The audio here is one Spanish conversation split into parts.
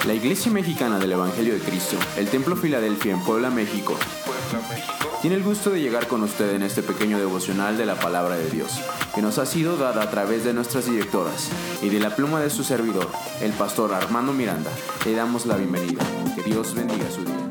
La Iglesia Mexicana del Evangelio de Cristo, el Templo Filadelfia en Puebla, México, tiene el gusto de llegar con usted en este pequeño devocional de la Palabra de Dios, que nos ha sido dada a través de nuestras directoras y de la pluma de su servidor, el pastor Armando Miranda. Le damos la bienvenida. Que Dios bendiga su día.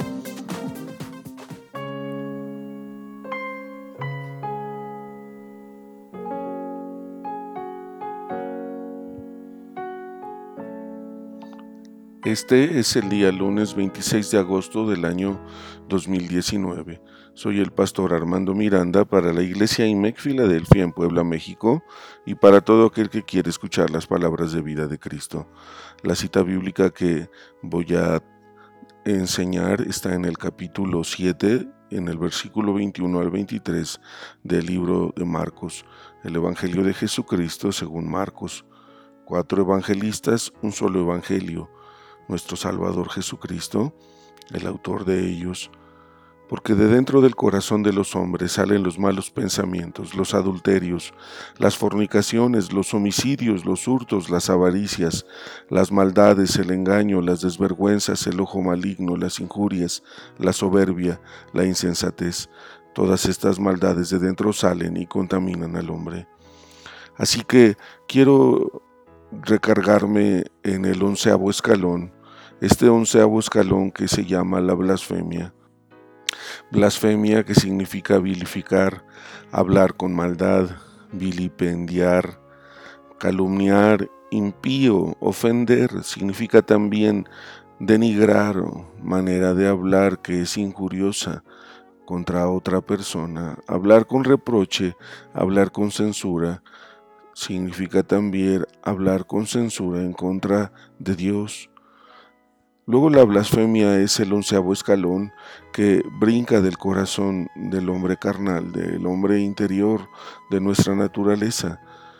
Este es el día lunes 26 de agosto del año 2019. Soy el pastor Armando Miranda para la Iglesia IMEC Filadelfia en Puebla, México, y para todo aquel que quiere escuchar las palabras de vida de Cristo. La cita bíblica que voy a enseñar está en el capítulo 7, en el versículo 21 al 23 del libro de Marcos, el Evangelio de Jesucristo según Marcos. 4 evangelistas, un solo evangelio. Nuestro Salvador Jesucristo, el autor de ellos, porque de dentro del corazón de los hombres salen los malos pensamientos, los adulterios, las fornicaciones, los homicidios, los hurtos, las avaricias, las maldades, el engaño, las desvergüenzas, el ojo maligno, las injurias, la soberbia, la insensatez. Todas estas maldades de dentro salen y contaminan al hombre. Así que quiero recargarme en el 11º escalón, este 11º escalón que se llama la blasfemia. Blasfemia, que significa vilificar, hablar con maldad, vilipendiar, calumniar, impío, ofender, significa también denigrar, manera de hablar que es injuriosa contra otra persona, hablar con reproche, hablar con censura. Significa también hablar con censura en contra de Dios. Luego la blasfemia es el 11º escalón que brinca del corazón del hombre carnal, del hombre interior, de nuestra naturaleza.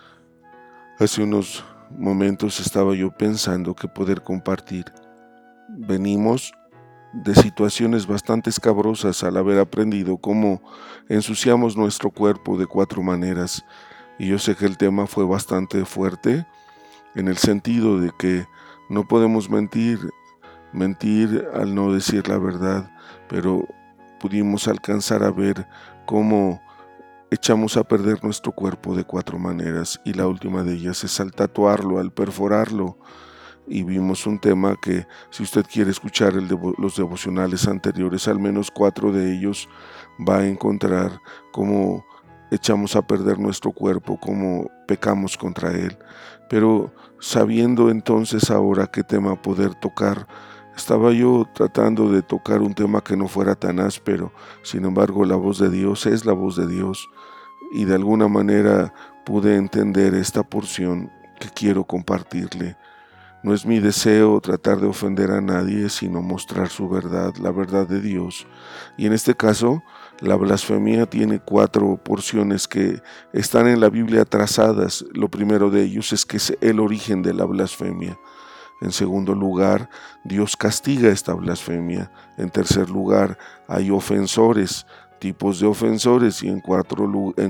Hace unos momentos estaba yo pensando que poder compartir. Venimos de situaciones bastante escabrosas al haber aprendido cómo ensuciamos nuestro cuerpo de 4 maneras. Y yo sé que el tema fue bastante fuerte en el sentido de que no podemos mentir al no decir la verdad, pero pudimos alcanzar a ver cómo echamos a perder nuestro cuerpo de 4 maneras, y la última de ellas es al tatuarlo, al perforarlo. Y vimos un tema que, si usted quiere escuchar los devocionales anteriores, al menos 4 de ellos, va a encontrar cómo echamos a perder nuestro cuerpo, cómo pecamos contra él. Pero sabiendo entonces ahora qué tema poder tocar, estaba yo tratando de tocar un tema que no fuera tan áspero. Sin embargo, la voz de Dios es la voz de Dios, y de alguna manera pude entender esta porción que quiero compartirle. No es mi deseo tratar de ofender a nadie, sino mostrar su verdad, la verdad de Dios. Y en este caso, la blasfemia tiene 4 porciones que están en la Biblia trazadas. Lo primero de ellos es que es el origen de la blasfemia. En segundo lugar, Dios castiga esta blasfemia. En tercer lugar, hay ofensores, tipos de ofensores. Y en cuarto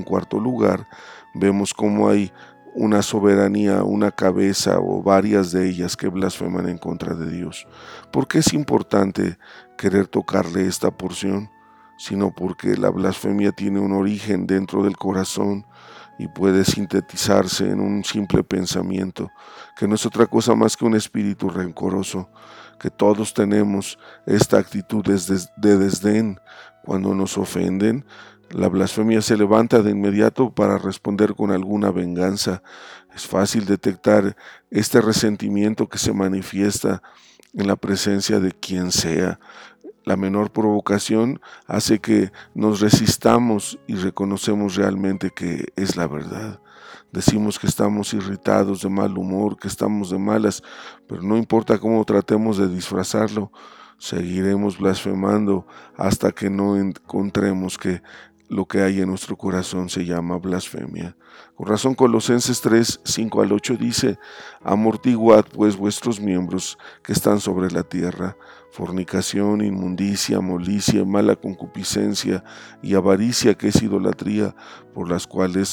lugar, vemos cómo hay una soberanía, una cabeza o varias de ellas que blasfeman en contra de Dios. ¿Por qué es importante querer tocarle esta porción? Sino porque la blasfemia tiene un origen dentro del corazón y puede sintetizarse en un simple pensamiento, que no es otra cosa más que un espíritu rencoroso, que todos tenemos esta actitud de desdén. Cuando nos ofenden, la blasfemia se levanta de inmediato para responder con alguna venganza. Es fácil detectar este resentimiento que se manifiesta en la presencia de quien sea. La menor provocación hace que nos resistamos y reconocemos realmente que es la verdad. Decimos que estamos irritados, de mal humor, que estamos de malas, pero no importa cómo tratemos de disfrazarlo, seguiremos blasfemando hasta que no encontremos que lo que hay en nuestro corazón se llama blasfemia. Con razón, Colosenses 3, 5 al 8 dice: amortiguad pues vuestros miembros que están sobre la tierra, fornicación, inmundicia, molicie, mala concupiscencia y avaricia, que es idolatría, por las cuales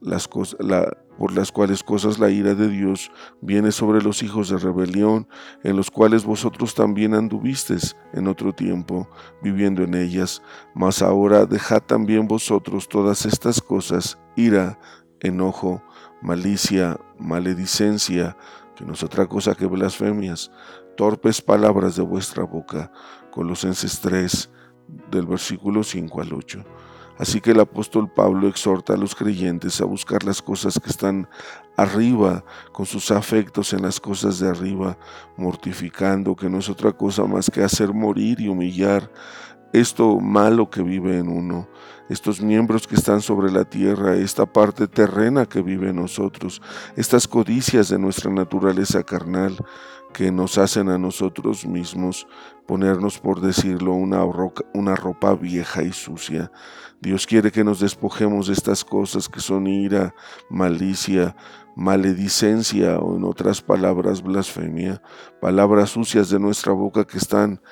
por las cuales cosas la ira de Dios viene sobre los hijos de rebelión, en los cuales vosotros también anduvisteis en otro tiempo, viviendo en ellas. Mas ahora dejad también vosotros todas estas cosas: ira, enojo, malicia, maledicencia, que no es otra cosa que blasfemias, torpes palabras de vuestra boca. Colosenses 3, del versículo 5 al 8. Así que el apóstol Pablo exhorta a los creyentes a buscar las cosas que están arriba, con sus afectos en las cosas de arriba, mortificando, que no es otra cosa más que hacer morir y humillar esto malo que vive en uno, estos miembros que están sobre la tierra, esta parte terrena que vive en nosotros, estas codicias de nuestra naturaleza carnal que nos hacen a nosotros mismos ponernos, por decirlo, una ropa vieja y sucia. Dios quiere que nos despojemos de estas cosas que son ira, malicia, maledicencia, o en otras palabras, blasfemia, palabras sucias de nuestra boca que están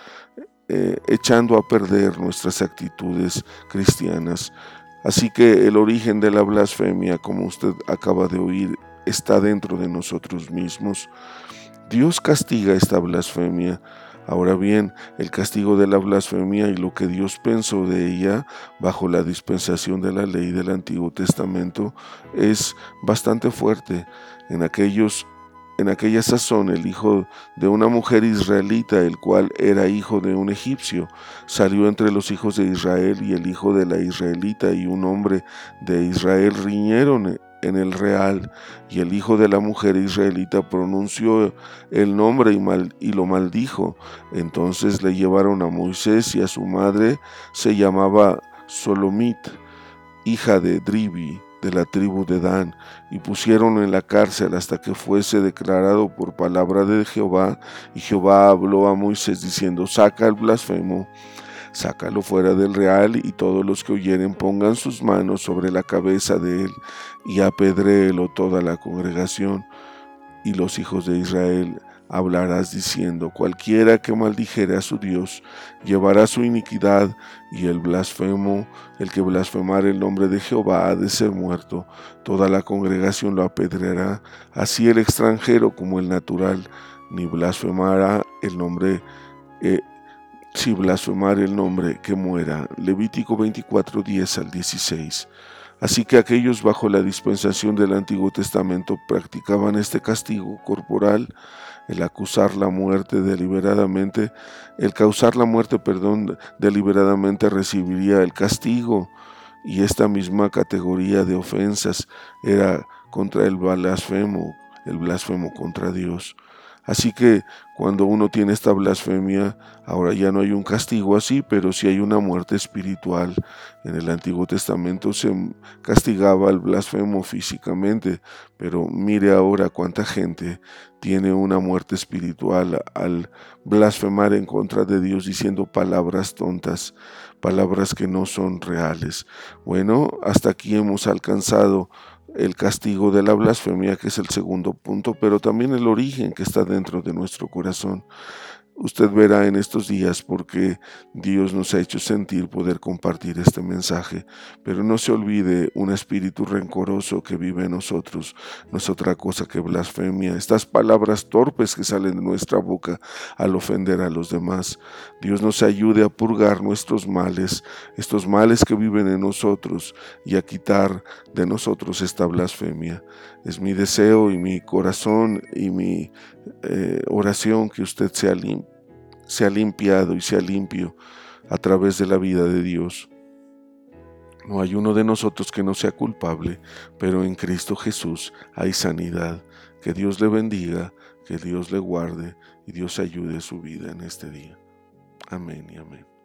echando a perder nuestras actitudes cristianas. Así que el origen de la blasfemia, como usted acaba de oír, está dentro de nosotros mismos. Dios castiga esta blasfemia. Ahora bien, el castigo de la blasfemia y lo que Dios pensó de ella bajo la dispensación de la ley del Antiguo Testamento es bastante fuerte. En aquella sazón, el hijo de una mujer israelita, el cual era hijo de un egipcio, salió entre los hijos de Israel, y el hijo de la israelita y un hombre de Israel riñeron en el real, y el hijo de la mujer israelita pronunció el nombre y lo maldijo. Entonces le llevaron a Moisés, y a su madre se llamaba Solomit, hija de Dribi, de la tribu de Dan, y pusieron en la cárcel hasta que fuese declarado por palabra de Jehová. Y Jehová habló a Moisés diciendo: saca al blasfemo, sácalo fuera del real, y todos los que oyeren pongan sus manos sobre la cabeza de él, y apedréelo toda la congregación. Y los hijos de Israel hablarás diciendo: cualquiera que maldijere a su Dios llevará su iniquidad, y el blasfemo, el que blasfemare el nombre de Jehová, ha de ser muerto. Toda la congregación lo apedreará, así el extranjero como el natural, ni blasfemará el nombre, si blasfemare el nombre, que muera. Levítico 24, 10 al 16. Así que aquellos bajo la dispensación del Antiguo Testamento practicaban este castigo corporal, el acusar la muerte deliberadamente, el causar la muerte, deliberadamente recibiría el castigo, y esta misma categoría de ofensas era contra el blasfemo contra Dios. Así que cuando uno tiene esta blasfemia, ahora ya no hay un castigo así, pero sí hay una muerte espiritual. En el Antiguo Testamento se castigaba al blasfemo físicamente, pero mire ahora cuánta gente tiene una muerte espiritual al blasfemar en contra de Dios, diciendo palabras tontas, palabras que no son reales. Bueno, hasta aquí hemos alcanzado el castigo de la blasfemia, que es el segundo punto, pero también el origen que está dentro de nuestro corazón. Usted verá en estos días por qué Dios nos ha hecho sentir poder compartir este mensaje, pero no se olvide, un espíritu rencoroso que vive en nosotros no es otra cosa que blasfemia, estas palabras torpes que salen de nuestra boca al ofender a los demás. Dios nos ayude a purgar nuestros males, estos males que viven en nosotros, y a quitar de nosotros esta blasfemia. Es mi deseo y mi corazón y mi oración que usted sea limpiado y sea limpio a través de la vida de Dios. No hay uno de nosotros que no sea culpable, pero en Cristo Jesús hay sanidad. Que Dios le bendiga, que Dios le guarde y Dios ayude a su vida en este día. Amén y amén.